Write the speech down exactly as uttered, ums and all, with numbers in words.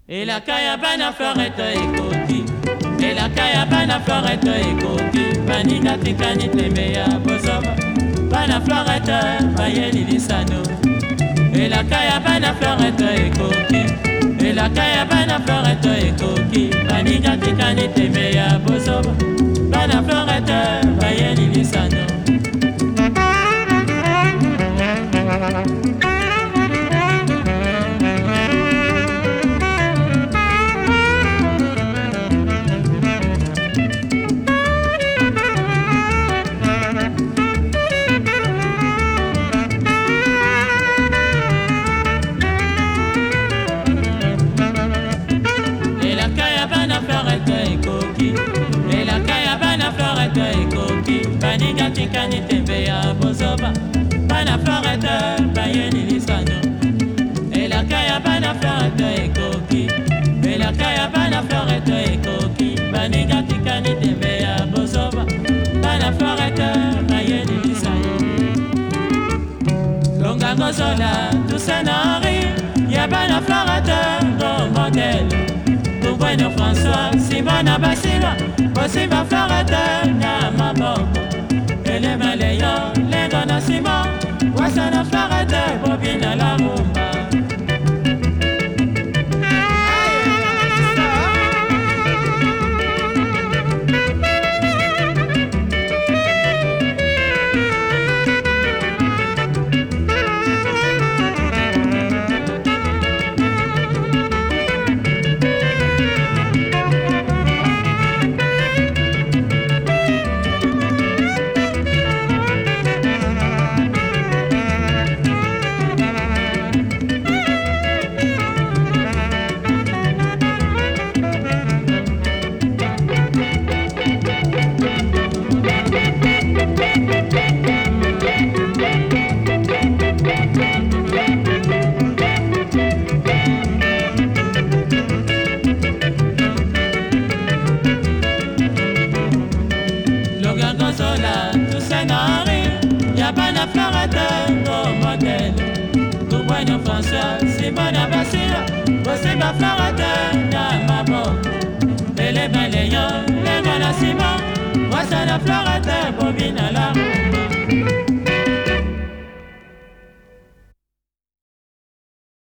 elaka ya bana florete ekoki elaka ya bana florete ekoki baninga tikani tembe ya bozoba bana florete bayeli lisano elaka ya bana florete ekoki elaka ya bana florete ekoki baninga tikani tembe ya bozoba bana florete bayeli lisano baninga tikani tembe ya bozoba bana florete bayeli lisano elaka ya bana florete ekoki elaka ya bana florete ekoki baninga tikani tembe ya bozoba bana florete bayeli lisano longa ngozola tusenari ya bana florete do modele Bueno François, Simona Basila, Bosimba Florete, na maboko Ele maleyo, lengo na sima Wasana Florete, bobina la rumba Bana Florete, no modèle Tout bueno François, Simona Basila Bosimba Florete, na maboko Ele baleyo, lengo na sima Wasana Florete